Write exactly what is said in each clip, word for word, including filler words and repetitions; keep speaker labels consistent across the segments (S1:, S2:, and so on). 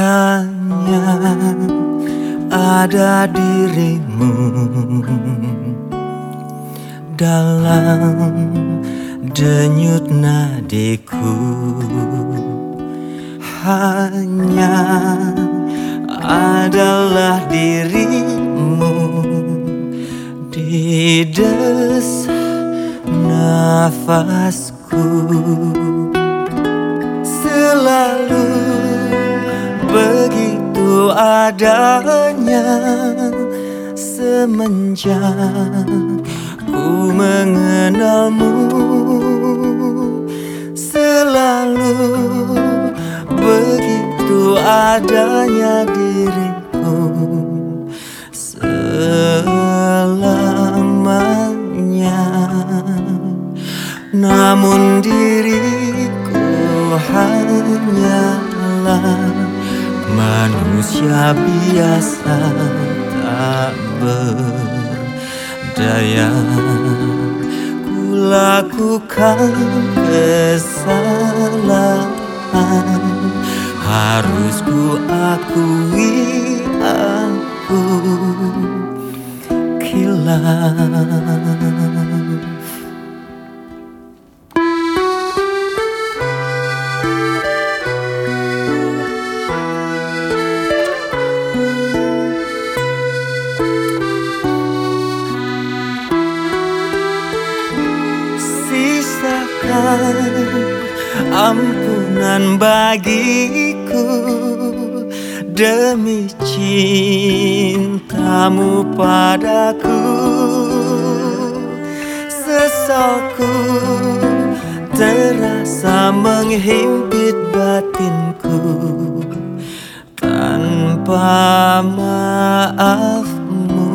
S1: hanya ada dirimu dalam denyut nadiku. Hanya adalah dirimu di desah nafasku. Selalu begitu adanya semenjak ku mengenalmu. Selalu begitu adanya diriku selamanya. Namun diriku hanyalah manusia biasa tak berdaya. Ku lakukan kesalahan, harus ku akui aku khilaf. Ampunan bagiku demi cintamu padaku. Sesalku terasa menghimpit batinku tanpa maafmu,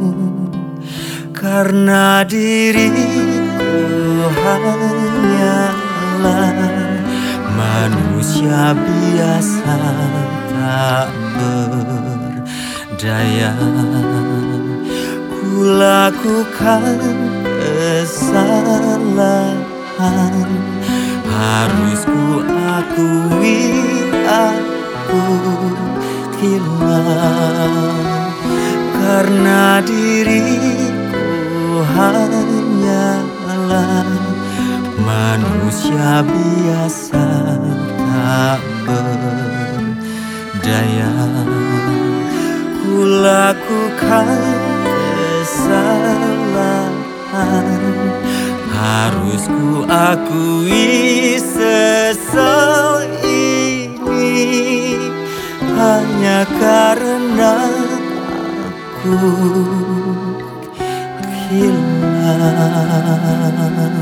S1: karena diriku hanyalah manusia biasa tak berdaya. Ku lakukan kesalahan, harus ku akui aku khilaf, karena diriku hanyalah manusia biasa tak berdaya. Ku lakukan kesalahan, harus ku akui sesal ini hanya karena aku khilaf.